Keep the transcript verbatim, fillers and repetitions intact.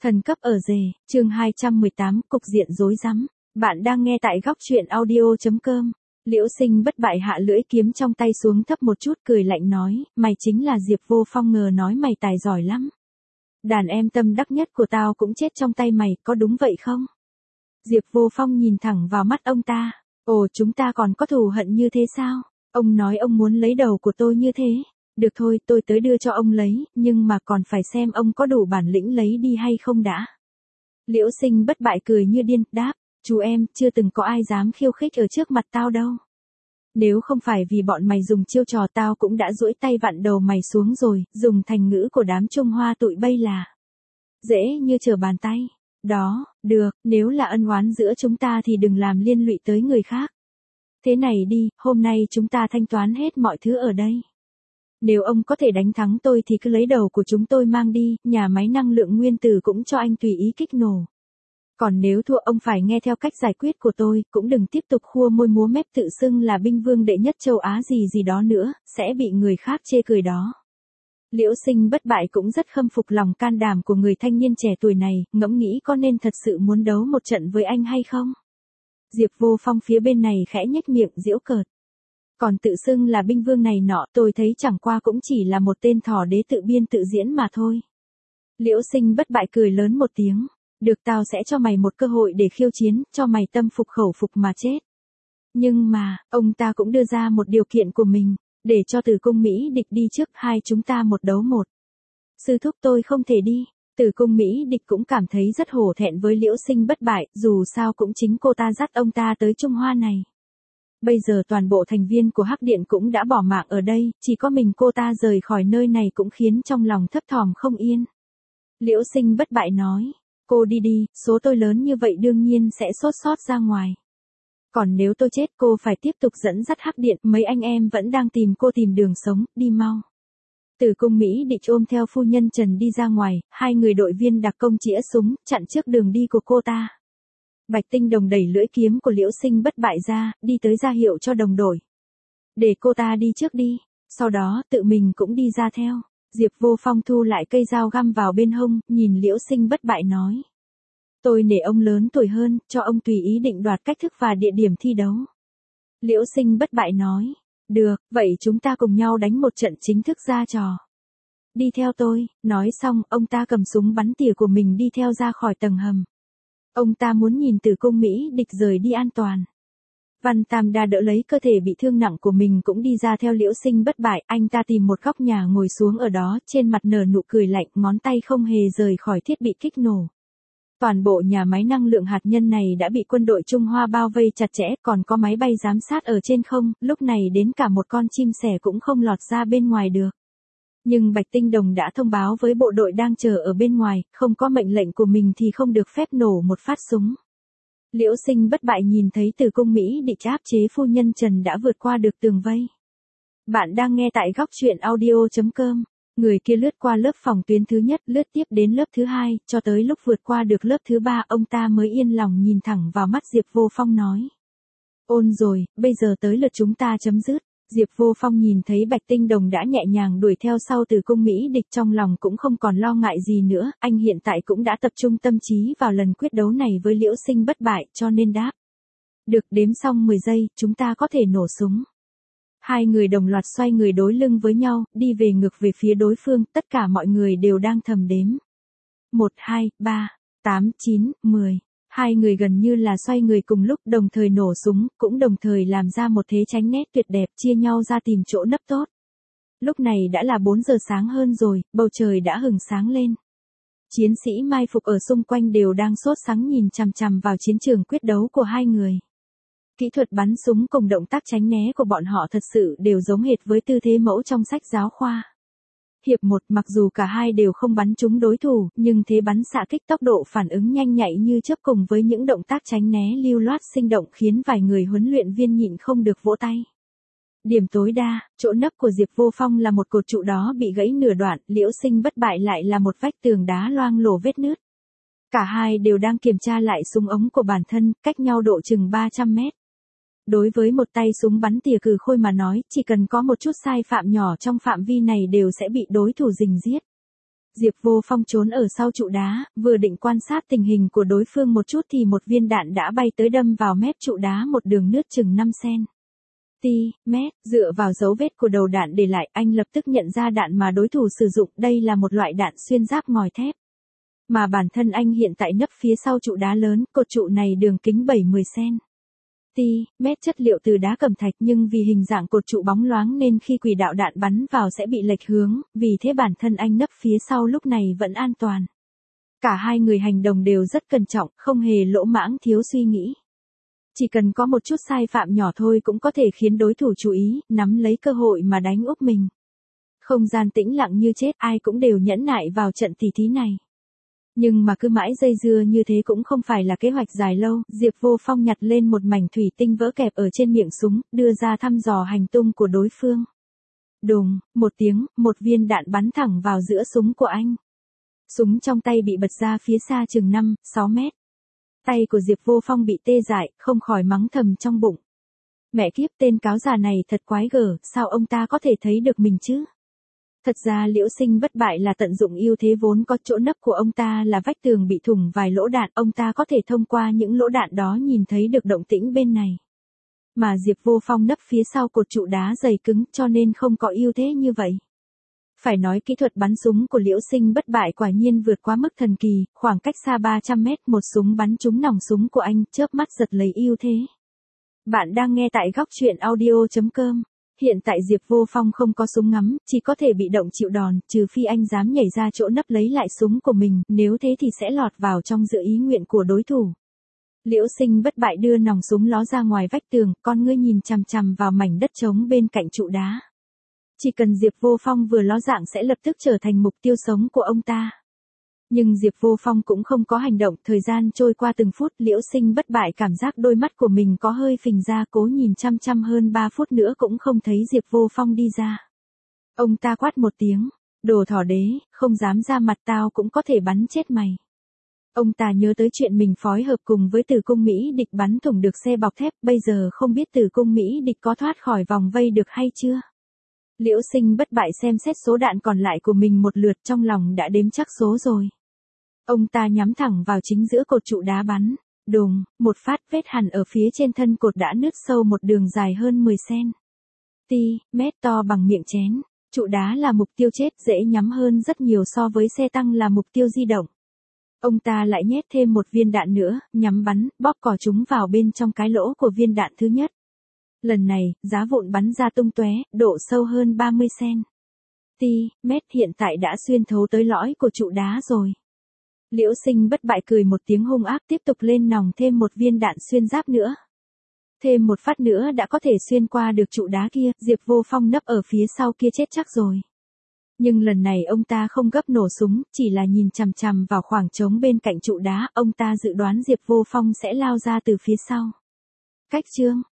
Thần cấp ở rể, chương hai trăm mười tám, cục diện rối rắm. Bạn đang nghe tại góc truyện audio chấm com. Liễu Sinh bất bại hạ lưỡi kiếm trong tay xuống thấp một chút cười lạnh nói, mày chính là Diệp Vô Phong, ngờ nói mày tài giỏi lắm. Đàn em tâm đắc nhất của tao cũng chết trong tay mày, có đúng vậy không? Diệp Vô Phong nhìn thẳng vào mắt ông ta, ồ, chúng ta còn có thù hận như thế sao? Ông nói ông muốn lấy đầu của tôi như thế. Được thôi, tôi tới đưa cho ông lấy, nhưng mà còn phải xem ông có đủ bản lĩnh lấy đi hay không đã. Liễu Sinh bất bại cười như điên, đáp, chú em, chưa từng có ai dám khiêu khích ở trước mặt tao đâu. Nếu không phải vì bọn mày dùng chiêu trò, tao cũng đã duỗi tay vặn đầu mày xuống rồi, dùng thành ngữ của đám Trung Hoa tụi bây là dễ như trở bàn tay. Đó, được, nếu là ân oán giữa chúng ta thì đừng làm liên lụy tới người khác. Thế này đi, hôm nay chúng ta thanh toán hết mọi thứ ở đây. Nếu ông có thể đánh thắng tôi thì cứ lấy đầu của chúng tôi mang đi, nhà máy năng lượng nguyên tử cũng cho anh tùy ý kích nổ. Còn nếu thua, ông phải nghe theo cách giải quyết của tôi, cũng đừng tiếp tục khua môi múa mép tự xưng là binh vương đệ nhất châu Á gì gì đó nữa, sẽ bị người khác chê cười đó. Liễu Sinh bất bại cũng rất khâm phục lòng can đảm của người thanh niên trẻ tuổi này, ngẫm nghĩ có nên thật sự muốn đấu một trận với anh hay không. Diệp Vô Phong phía bên này khẽ nhếch miệng giễu cợt. Còn tự xưng là binh vương này nọ, tôi thấy chẳng qua cũng chỉ là một tên thỏ đế tự biên tự diễn mà thôi. Liễu Sinh bất bại cười lớn một tiếng, được, tao sẽ cho mày một cơ hội để khiêu chiến, cho mày tâm phục khẩu phục mà chết. Nhưng mà, ông ta cũng đưa ra một điều kiện của mình, để cho Tử Cung Mỹ Địch đi trước, hai chúng ta một đấu một. Sư thúc, tôi không thể đi. Tử Cung Mỹ Địch cũng cảm thấy rất hổ thẹn với Liễu Sinh bất bại, dù sao cũng chính cô ta dắt ông ta tới Trung Hoa này. Bây giờ toàn bộ thành viên của Hắc Điện cũng đã bỏ mạng ở đây, chỉ có mình cô ta rời khỏi nơi này cũng khiến trong lòng thấp thỏm không yên. Liễu Sinh bất bại nói, cô đi đi, số tôi lớn như vậy đương nhiên sẽ sốt sót ra ngoài. Còn nếu tôi chết, cô phải tiếp tục dẫn dắt Hắc Điện, mấy anh em vẫn đang tìm cô tìm đường sống, đi mau. Tử Cung Mỹ Địch ôm theo phu nhân Trần đi ra ngoài, hai người đội viên đặc công chĩa súng, chặn trước đường đi của cô ta. Bạch Tinh Đồng đẩy lưỡi kiếm của Liễu Sinh bất bại ra, đi tới ra hiệu cho đồng đội. Để cô ta đi trước đi, sau đó tự mình cũng đi ra theo. Diệp Vô Phong thu lại cây dao găm vào bên hông, nhìn Liễu Sinh bất bại nói. Tôi nể ông lớn tuổi hơn, cho ông tùy ý định đoạt cách thức và địa điểm thi đấu. Liễu Sinh bất bại nói. Được, vậy chúng ta cùng nhau đánh một trận chính thức ra trò. Đi theo tôi, nói xong, ông ta cầm súng bắn tỉa của mình đi theo ra khỏi tầng hầm. Ông ta muốn nhìn Tử Cung Mỹ Địch rời đi an toàn. Văn Tam Đa đỡ lấy cơ thể bị thương nặng của mình cũng đi ra theo Liễu Sinh bất bại, anh ta tìm một góc nhà ngồi xuống ở đó, trên mặt nở nụ cười lạnh, ngón tay không hề rời khỏi thiết bị kích nổ. Toàn bộ nhà máy năng lượng hạt nhân này đã bị quân đội Trung Hoa bao vây chặt chẽ, còn có máy bay giám sát ở trên không, lúc này đến cả một con chim sẻ cũng không lọt ra bên ngoài được. Nhưng Bạch Tinh Đồng đã thông báo với bộ đội đang chờ ở bên ngoài, không có mệnh lệnh của mình thì không được phép nổ một phát súng. Liễu Sinh bất bại nhìn thấy Tử Cung Mỹ Địch áp chế phu nhân Trần đã vượt qua được tường vây. Bạn đang nghe tại góc truyện audio chấm com. Người kia lướt qua lớp phòng tuyến thứ nhất, lướt tiếp đến lớp thứ hai, cho tới lúc vượt qua được lớp thứ ba, ông ta mới yên lòng nhìn thẳng vào mắt Diệp Vô Phong nói. Ôn rồi, bây giờ tới lượt chúng ta chấm dứt. Diệp Vô Phong nhìn thấy Bạch Tinh Đồng đã nhẹ nhàng đuổi theo sau Tử Cung Mỹ Địch, trong lòng cũng không còn lo ngại gì nữa, anh hiện tại cũng đã tập trung tâm trí vào lần quyết đấu này với Liễu Sinh bất bại, cho nên đáp. Được, đếm xong mười giây, chúng ta có thể nổ súng. Hai người đồng loạt xoay người đối lưng với nhau, đi về ngược về phía đối phương, tất cả mọi người đều đang thầm đếm. một, hai, ba, tám, chín, mười. Hai người gần như là xoay người cùng lúc, đồng thời nổ súng, cũng đồng thời làm ra một thế tránh né tuyệt đẹp, chia nhau ra tìm chỗ nấp tốt. Lúc này đã là bốn giờ sáng hơn rồi, bầu trời đã hừng sáng lên. Chiến sĩ mai phục ở xung quanh đều đang sốt sắng nhìn chằm chằm vào chiến trường quyết đấu của hai người. Kỹ thuật bắn súng cùng động tác tránh né của bọn họ thật sự đều giống hệt với tư thế mẫu trong sách giáo khoa. Hiệp một, mặc dù cả hai đều không bắn trúng đối thủ, nhưng thế bắn xạ kích tốc độ phản ứng nhanh nhạy như chớp cùng với những động tác tránh né lưu loát sinh động khiến vài người huấn luyện viên nhịn không được vỗ tay. Điểm tối đa, chỗ nấp của Diệp Vô Phong là một cột trụ đó bị gãy nửa đoạn, Liễu Sinh bất bại lại là một vách tường đá loang lổ vết nứt. Cả hai đều đang kiểm tra lại súng ống của bản thân, cách nhau độ chừng ba trăm mét. Đối với một tay súng bắn tỉa cừ khôi mà nói, chỉ cần có một chút sai phạm nhỏ trong phạm vi này đều sẽ bị đối thủ rình giết. Diệp Vô Phong trốn ở sau trụ đá, vừa định quan sát tình hình của đối phương một chút thì một viên đạn đã bay tới đâm vào mép trụ đá một đường nứt chừng năm xăng-ti-mét, dựa vào dấu vết của đầu đạn để lại, anh lập tức nhận ra đạn mà đối thủ sử dụng, đây là một loại đạn xuyên giáp ngòi thép. Mà bản thân anh hiện tại nấp phía sau trụ đá lớn, cột trụ này đường kính bảy mươi xăng-ti-mét, chất liệu từ đá cẩm thạch, nhưng vì hình dạng cột trụ bóng loáng nên khi quỷ đạo đạn bắn vào sẽ bị lệch hướng, vì thế bản thân anh nấp phía sau lúc này vẫn an toàn. Cả hai người hành động đều rất cẩn trọng, không hề lỗ mãng thiếu suy nghĩ. Chỉ cần có một chút sai phạm nhỏ thôi cũng có thể khiến đối thủ chú ý, nắm lấy cơ hội mà đánh úp mình. Không gian tĩnh lặng như chết, ai cũng đều nhẫn nại vào trận tỉ thí này. Nhưng mà cứ mãi dây dưa như thế cũng không phải là kế hoạch dài lâu, Diệp Vô Phong nhặt lên một mảnh thủy tinh vỡ kẹp ở trên miệng súng, đưa ra thăm dò hành tung của đối phương. Đùng, một tiếng, một viên đạn bắn thẳng vào giữa súng của anh. Súng trong tay bị bật ra phía xa chừng năm, sáu mét. Tay của Diệp Vô Phong bị tê dại, không khỏi mắng thầm trong bụng. Mẹ kiếp, tên cáo già này thật quái gở, sao ông ta có thể thấy được mình chứ? Thật ra Liễu Sinh bất bại là tận dụng ưu thế vốn có, chỗ nấp của ông ta là vách tường bị thủng vài lỗ đạn, ông ta có thể thông qua những lỗ đạn đó nhìn thấy được động tĩnh bên này. Mà Diệp Vô Phong nấp phía sau cột trụ đá dày cứng cho nên không có ưu thế như vậy. Phải nói kỹ thuật bắn súng của Liễu Sinh bất bại quả nhiên vượt quá mức thần kỳ, khoảng cách xa ba trăm mét một súng bắn trúng nòng súng của anh, chớp mắt giật lấy ưu thế. Bạn đang nghe tại góc truyện audio chấm com. Hiện tại Diệp Vô Phong không có súng ngắm, chỉ có thể bị động chịu đòn, trừ phi anh dám nhảy ra chỗ nấp lấy lại súng của mình, nếu thế thì sẽ lọt vào trong dự ý nguyện của đối thủ. Liễu Sinh bất bại đưa nòng súng ló ra ngoài vách tường, con ngươi nhìn chằm chằm vào mảnh đất trống bên cạnh trụ đá. Chỉ cần Diệp Vô Phong vừa ló dạng sẽ lập tức trở thành mục tiêu sống của ông ta. Nhưng Diệp Vô Phong cũng không có hành động, thời gian trôi qua từng phút, Liễu Sinh bất bại cảm giác đôi mắt của mình có hơi phình ra, cố nhìn chăm chăm hơn ba phút nữa cũng không thấy Diệp Vô Phong đi ra. Ông ta quát một tiếng, đồ thỏ đế, không dám ra mặt tao cũng có thể bắn chết mày. Ông ta nhớ tới chuyện mình phối hợp cùng với Tử Cung Mỹ Địch bắn thủng được xe bọc thép, bây giờ không biết Tử Cung Mỹ Địch có thoát khỏi vòng vây được hay chưa. Liễu Sinh bất bại xem xét số đạn còn lại của mình một lượt, trong lòng đã đếm chắc số rồi. Ông ta nhắm thẳng vào chính giữa cột trụ đá bắn. Đùng, một phát, vết hằn ở phía trên thân cột đã nứt sâu một đường dài hơn mười xăng-ti-mét, to bằng miệng chén. Trụ đá là mục tiêu chết, dễ nhắm hơn rất nhiều so với xe tăng là mục tiêu di động. Ông ta lại nhét thêm một viên đạn nữa, nhắm bắn, bóp cò chúng vào bên trong cái lỗ của viên đạn thứ nhất. Lần này, giá vụn bắn ra tung tóe, độ sâu hơn ba mươi xăng-ti-mét, hiện tại đã xuyên thấu tới lõi của trụ đá rồi. Liễu Sinh bất bại cười một tiếng hung ác, tiếp tục lên nòng thêm một viên đạn xuyên giáp nữa. Thêm một phát nữa đã có thể xuyên qua được trụ đá kia, Diệp Vô Phong nấp ở phía sau kia chết chắc rồi. Nhưng lần này ông ta không gấp nổ súng, chỉ là nhìn chằm chằm vào khoảng trống bên cạnh trụ đá, ông ta dự đoán Diệp Vô Phong sẽ lao ra từ phía sau. Cách chương,